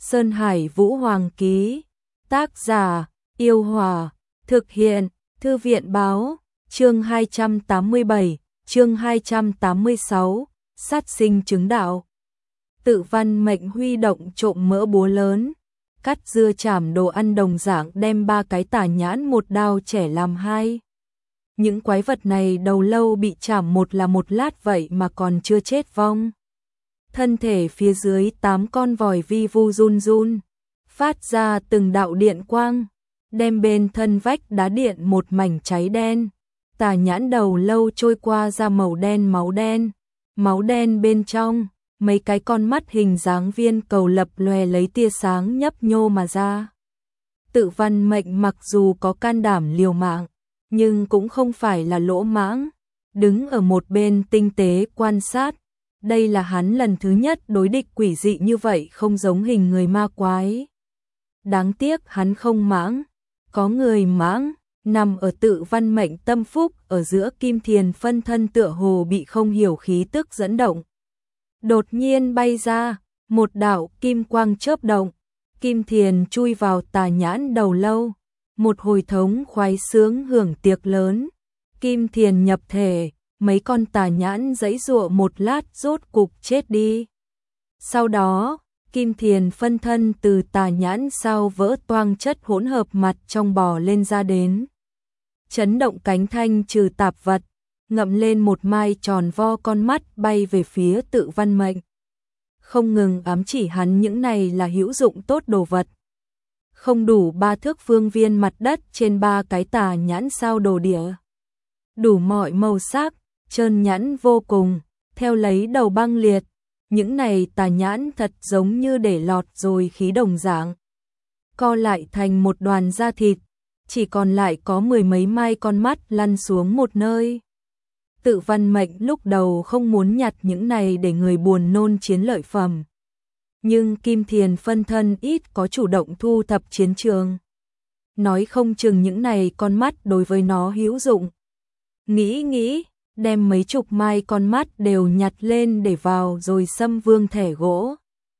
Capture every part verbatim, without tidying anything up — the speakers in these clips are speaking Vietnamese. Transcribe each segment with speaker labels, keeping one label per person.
Speaker 1: Sơn Hải Vũ Hoàng ký. Tác giả: Yêu Hòa. Thực hiện: Thư viện báo. Chương hai trăm tám mươi bảy, chương hai trăm tám mươi sáu, sát sinh chứng đạo. Tự Văn Mệnh huy động trộm mỡ búa lớn, cắt dưa chảm đồ ăn đồng dạng đem ba cái tà nhãn một đao chẻ làm hai. Những quái vật này đầu lâu bị chảm một là một lát vậy mà còn chưa chết vong. Thân thể phía dưới tám con vòi vi vu run run, phát ra từng đạo điện quang, đem bên thân vách đá điện một mảnh cháy đen. Tà nhãn đầu lâu trôi qua ra màu đen máu đen, máu đen bên trong, mấy cái con mắt hình dáng viên cầu lập lòe lấy tia sáng nhấp nhô mà ra. Tự Văn Mệnh mặc dù có can đảm liều mạng, nhưng cũng không phải là lỗ mãng, đứng ở một bên tinh tế quan sát. Đây là hắn lần thứ nhất đối địch quỷ dị như vậy, không giống hình người ma quái. Đáng tiếc hắn không mãng, có người mãng. Nằm ở Tự Văn Mệnh tâm phúc ở giữa Kim Thiền phân thân tựa hồ bị không hiểu khí tức dẫn động. Đột nhiên bay ra, một đạo kim quang chớp động, Kim Thiền chui vào tà nhãn đầu lâu, một hồi thống khoái sướng hưởng tiệc lớn. Kim Thiền nhập thể, mấy con tà nhãn giãy giụa một lát rốt cục chết đi. Sau đó, Kim Thiền phân thân từ tà nhãn sau vỡ toang chất hỗn hợp mặt trong bò lên ra đến. Chấn động cánh thanh trừ tạp vật, ngậm lên một mai tròn vo con mắt bay về phía Tự Văn Mệnh. Không ngừng ám chỉ hắn những này là hữu dụng tốt đồ vật. Không đủ ba thước phương viên mặt đất trên ba cái tà nhãn sao đồ địa. Đủ mọi màu sắc, trơn nhẵn vô cùng, theo lấy đầu băng liệt. Những này tà nhãn thật giống như để lọt rồi khí đồng dạng. Co lại thành một đoàn da thịt, chỉ còn lại có mười mấy mai con mắt lăn xuống một nơi. Tự Văn Mệnh lúc đầu không muốn nhặt những này để người buồn nôn chiến lợi phẩm. Nhưng Kim Thiền phân thân ít có chủ động thu thập chiến trường. Nói không chừng những này con mắt đối với nó hữu dụng. Nghĩ nghĩ, đem mấy chục mai con mắt đều nhặt lên để vào rồi xâm vương thẻ gỗ.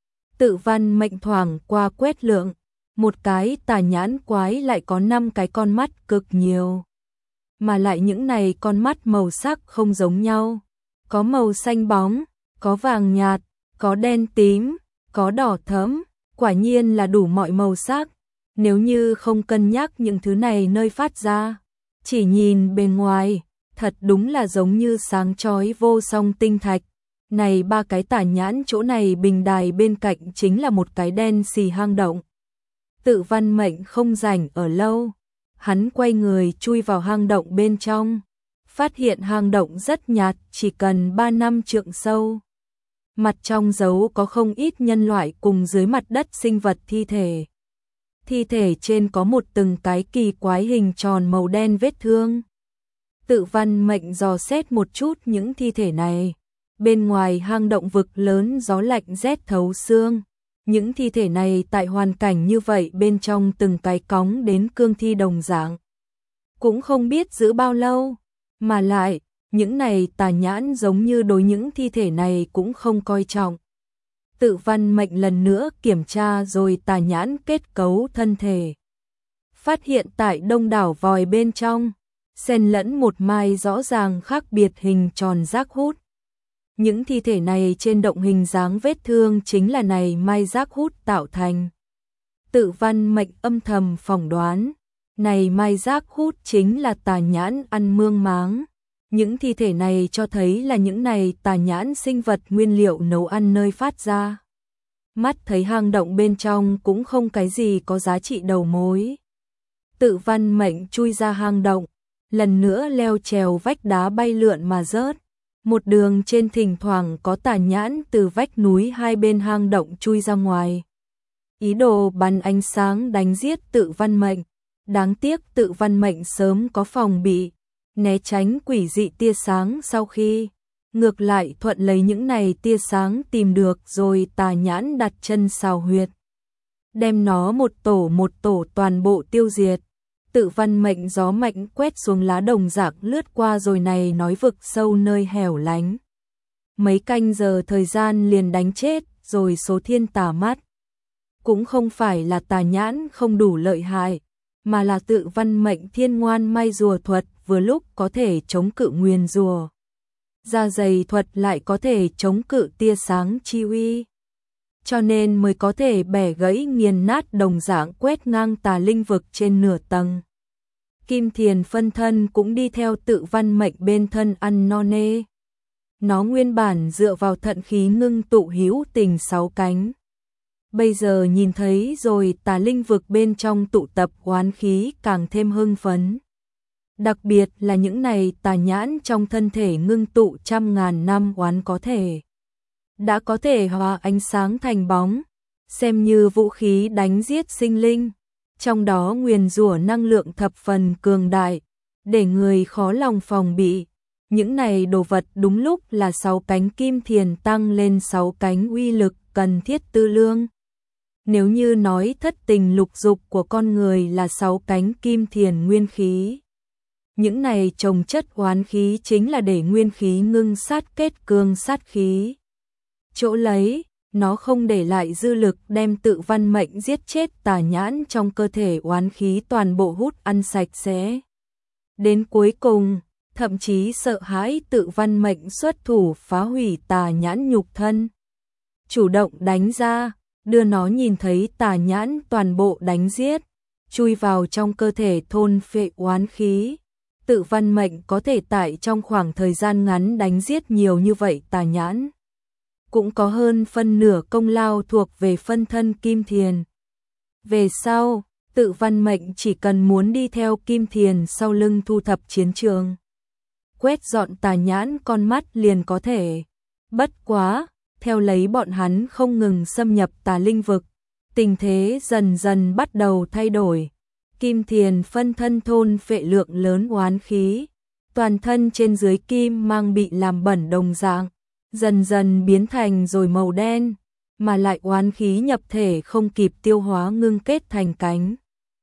Speaker 1: Tự Văn Mệnh thoảng qua quét lượng, một cái tà nhãn quái lại có năm cái con mắt cực nhiều. Mà lại những này con mắt màu sắc không giống nhau. Có màu xanh bóng, có vàng nhạt, có đen tím, có đỏ thẫm, quả nhiên là đủ mọi màu sắc. Nếu như không cân nhắc những thứ này nơi phát ra, chỉ nhìn bên ngoài, thật đúng là giống như sáng chói vô song tinh thạch. Này ba cái tà nhãn chỗ này bình đài bên cạnh chính là một cái đen xì hang động. Tự Văn Mệnh không rảnh ở lâu, hắn quay người chui vào hang động bên trong, phát hiện hang động rất nhạt, chỉ cần ba năm trượng sâu. Mặt trong giấu có không ít nhân loại cùng dưới mặt đất sinh vật thi thể. Thi thể trên có một từng cái kỳ quái hình tròn màu đen vết thương. Tự Văn Mệnh dò xét một chút những thi thể này. Bên ngoài hang động vực lớn gió lạnh rét thấu xương. Những thi thể này tại hoàn cảnh như vậy bên trong từng cái cóng đến cương thi đồng dạng. Cũng không biết giữ bao lâu, mà lại, những này tà nhãn giống như đối những thi thể này cũng không coi trọng. Tự Văn Mệnh lần nữa kiểm tra rồi tà nhãn kết cấu thân thể. Phát hiện tại đông đảo vòi bên trong, xen lẫn một mai rõ ràng khác biệt hình tròn rác hút. Những thi thể này trên động hình dáng vết thương chính là này mai rác hút tạo thành. Tự Văn Mệnh âm thầm phỏng đoán, này mai rác hút chính là tà nhãn ăn mương máng. Những thi thể này cho thấy là những này tà nhãn sinh vật nguyên liệu nấu ăn nơi phát ra. Mắt thấy hang động bên trong cũng không cái gì có giá trị đầu mối. Tự Văn Mệnh chui ra hang động, lần nữa leo trèo vách đá bay lượn mà rớt. Một đường trên thỉnh thoảng có tà nhãn từ vách núi hai bên hang động chui ra ngoài. Ý đồ bắn ánh sáng đánh giết Tự Văn Mệnh. Đáng tiếc Tự Văn Mệnh sớm có phòng bị, né tránh quỷ dị tia sáng sau khi. Ngược lại thuận lấy những này tia sáng tìm được rồi tà nhãn đặt chân xào huyệt. Đem nó một tổ một tổ toàn bộ tiêu diệt. Tự Văn Mệnh gió mạnh quét xuống lá đồng dạng lướt qua rồi này nói vực sâu nơi hẻo lánh. Mấy canh giờ thời gian liền đánh chết rồi số thiên tà mắt. cũng không phải là tà nhãn không đủ lợi hại, mà là tự văn mệnh thiên ngoan may rùa thuật vừa lúc có thể chống cự nguyền rùa. Da dày thuật lại có thể chống cự tia sáng chi uy. Cho nên mới có thể bẻ gãy nghiền nát đồng dạng quét ngang tà linh vực trên nửa tầng. Kim Thiền phân thân cũng đi theo tự văn mệnh bên thân ăn no nê. Nó nguyên bản dựa vào thận khí ngưng tụ hữu tình sáu cánh. Bây giờ nhìn thấy rồi tà linh vực bên trong tụ tập oán khí càng thêm hưng phấn. Đặc biệt là những này tà nhãn trong thân thể ngưng tụ trăm ngàn năm oán có thể. Đã có thể hóa ánh sáng thành bóng, xem như vũ khí đánh giết sinh linh. Trong đó nguyền rủa năng lượng thập phần cường đại, để người khó lòng phòng bị. Những này đồ vật đúng lúc là sáu cánh Kim Thiền tăng lên sáu cánh uy lực cần thiết tư lương. Nếu như nói thất tình lục dục của con người là sáu cánh Kim Thiền nguyên khí, những này trồng chất oán khí chính là để nguyên khí ngưng sát kết cương sát khí. Chỗ lấy, nó không để lại dư lực đem tự văn mệnh giết chết tà nhãn trong cơ thể oán khí toàn bộ hút ăn sạch sẽ. Đến cuối cùng, thậm chí sợ hãi tự văn mệnh xuất thủ phá hủy tà nhãn nhục thân. Chủ động đánh ra, đưa nó nhìn thấy tà nhãn toàn bộ đánh giết, chui vào trong cơ thể thôn phệ oán khí. Tự văn mệnh có thể tại trong khoảng thời gian ngắn đánh giết nhiều như vậy tà nhãn. Cũng có hơn phân nửa công lao thuộc về phân thân Kim Thiền. Về sau, tự văn mệnh chỉ cần muốn đi theo Kim Thiền sau lưng thu thập chiến trường, quét dọn tà nhãn con mắt liền có thể. Bất quá, theo lấy bọn hắn không ngừng xâm nhập tà linh vực, tình thế dần dần bắt đầu thay đổi. Kim Thiền phân thân thôn phệ lượng lớn oán khí, toàn thân trên dưới kim mang bị làm bẩn đồng dạng, dần dần biến thành rồi màu đen, mà lại oán khí nhập thể không kịp tiêu hóa ngưng kết thành cánh.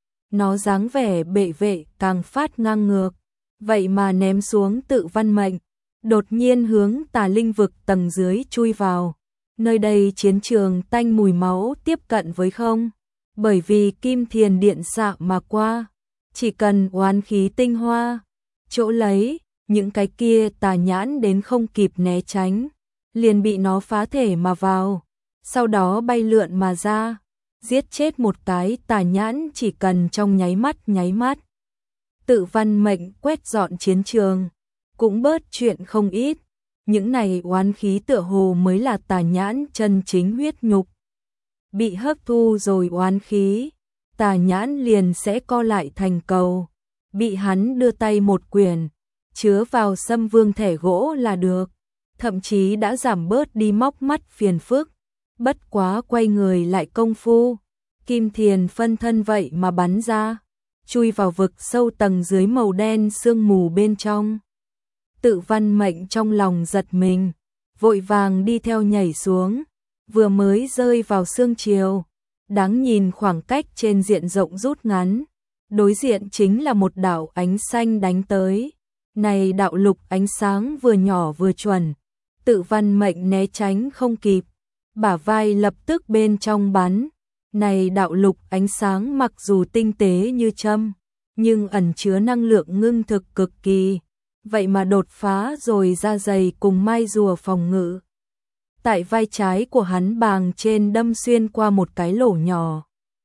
Speaker 1: Nó dáng vẻ bệ vệ càng phát ngang ngược, vậy mà ném xuống tự văn mệnh, đột nhiên hướng tà linh vực tầng dưới chui vào. Nơi đây chiến trường tanh mùi máu tiếp cận với không, bởi vì Kim Thiền điện xạ mà qua, chỉ cần oán khí tinh hoa, chỗ lấy, những cái kia tà nhãn đến không kịp né tránh, liền bị nó phá thể mà vào, sau đó bay lượn mà ra, giết chết một cái tà nhãn chỉ cần trong nháy mắt nháy mắt. Tự văn mệnh quét dọn chiến trường, cũng bớt chuyện không ít. Những này oán khí tựa hồ mới là tà nhãn chân chính huyết nhục. Bị hấp thu rồi oán khí, tà nhãn liền sẽ co lại thành cầu. Bị hắn đưa tay một quyển, chứa vào Sâm Vương thẻ gỗ là được. Thậm chí đã giảm bớt đi móc mắt phiền phức. Bất quá quay người lại công phu, Kim Thiền phân thân vậy mà bắn ra, chui vào vực sâu tầng dưới màu đen sương mù bên trong. Tự văn mệnh trong lòng giật mình, vội vàng đi theo nhảy xuống, vừa mới rơi vào sương chiều, đáng nhìn khoảng cách trên diện rộng rút ngắn, đối diện chính là một đạo ánh xanh đánh tới. Này đạo lục ánh sáng vừa nhỏ vừa chuẩn, tự văn mệnh né tránh không kịp, bả vai lập tức bên trong bắn. Này đạo lục ánh sáng mặc dù tinh tế như châm, nhưng ẩn chứa năng lượng ngưng thực cực kỳ. Vậy mà đột phá rồi da dày cùng mai rùa phòng ngự. Tại vai trái của hắn bàng trên đâm xuyên qua một cái lỗ nhỏ.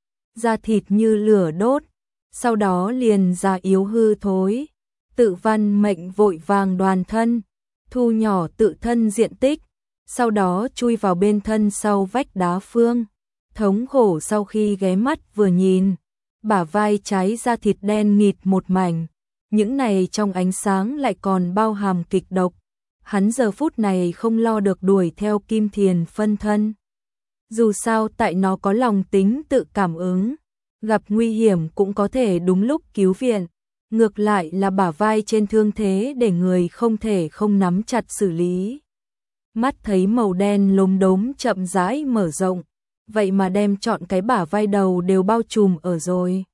Speaker 1: Da thịt như lửa đốt, sau đó liền ra yếu hư thối. Tự văn mệnh vội vàng đoàn thân, thu nhỏ tự thân diện tích, sau đó chui vào bên thân sau vách đá phương. Thống khổ sau khi ghé mắt vừa nhìn, bả vai trái da thịt đen nghịt một mảnh. Những này trong ánh sáng lại còn bao hàm kịch độc. Hắn giờ phút này không lo được đuổi theo Kim Thiền phân thân. Dù sao tại nó có lòng tính tự cảm ứng, gặp nguy hiểm cũng có thể đúng lúc cứu viện. Ngược lại là bả vai trên thương thế để người không thể không nắm chặt xử lý. Mắt thấy màu đen lốm đốm chậm rãi mở rộng, vậy mà đem trọn cái bả vai đầu đều bao trùm ở rồi.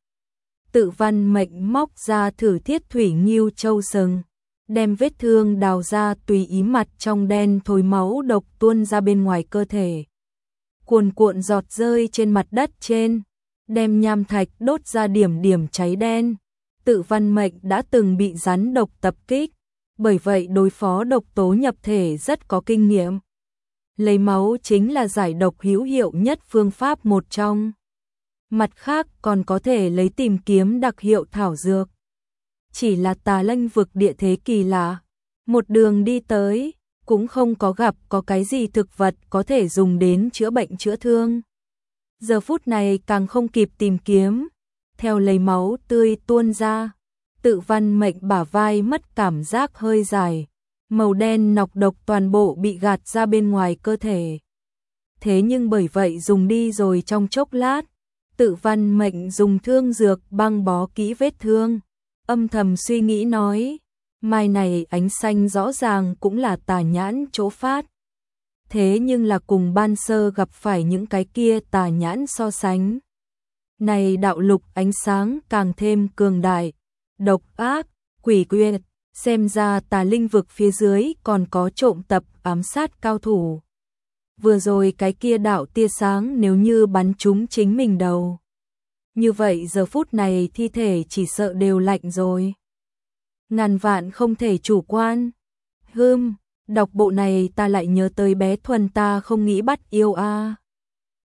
Speaker 1: Tự văn mệnh móc ra thử thiết thủy nghiêu châu sừng, đem vết thương đào ra tùy ý mặt trong đen thối máu độc tuôn ra bên ngoài cơ thể. cuồn cuộn giọt rơi trên mặt đất trên, đem nham thạch đốt ra điểm điểm cháy đen. Tự Văn Mệnh đã từng bị rắn độc tập kích, bởi vậy đối phó độc tố nhập thể rất có kinh nghiệm. Lấy máu chính là giải độc hữu hiệu nhất phương pháp một trong. Mặt khác còn có thể lấy tìm kiếm đặc hiệu thảo dược. Chỉ là Tà Lanh vực địa thế kỳ lạ, một đường đi tới, cũng không có gặp có cái gì thực vật có thể dùng đến chữa bệnh chữa thương. Giờ phút này càng không kịp tìm kiếm, theo lấy máu tươi tuôn ra, Tự Văn Mệnh bả vai mất cảm giác hơi dài, màu đen nọc độc toàn bộ bị gạt ra bên ngoài cơ thể. Thế nhưng bởi vậy dùng đi rồi trong chốc lát, Tự Văn Mệnh dùng thương dược băng bó kỹ vết thương, âm thầm suy nghĩ nói, mai này ánh xanh rõ ràng cũng là tà nhãn chỗ phát. Thế nhưng là cùng ban sơ gặp phải những cái kia tà nhãn so sánh. Này đạo lục ánh sáng càng thêm cường đại, độc ác, quỷ quyệt, xem ra Tà Linh vực phía dưới còn có trộm tập ám sát cao thủ. Vừa rồi cái kia đạo tia sáng nếu như bắn trúng chính mình đầu, như vậy giờ phút này thi thể chỉ sợ đều lạnh rồi. Ngàn vạn không thể chủ quan. Hừm, đọc bộ này ta lại nhớ tới bé Thuần ta không nghĩ bắt yêu a. À.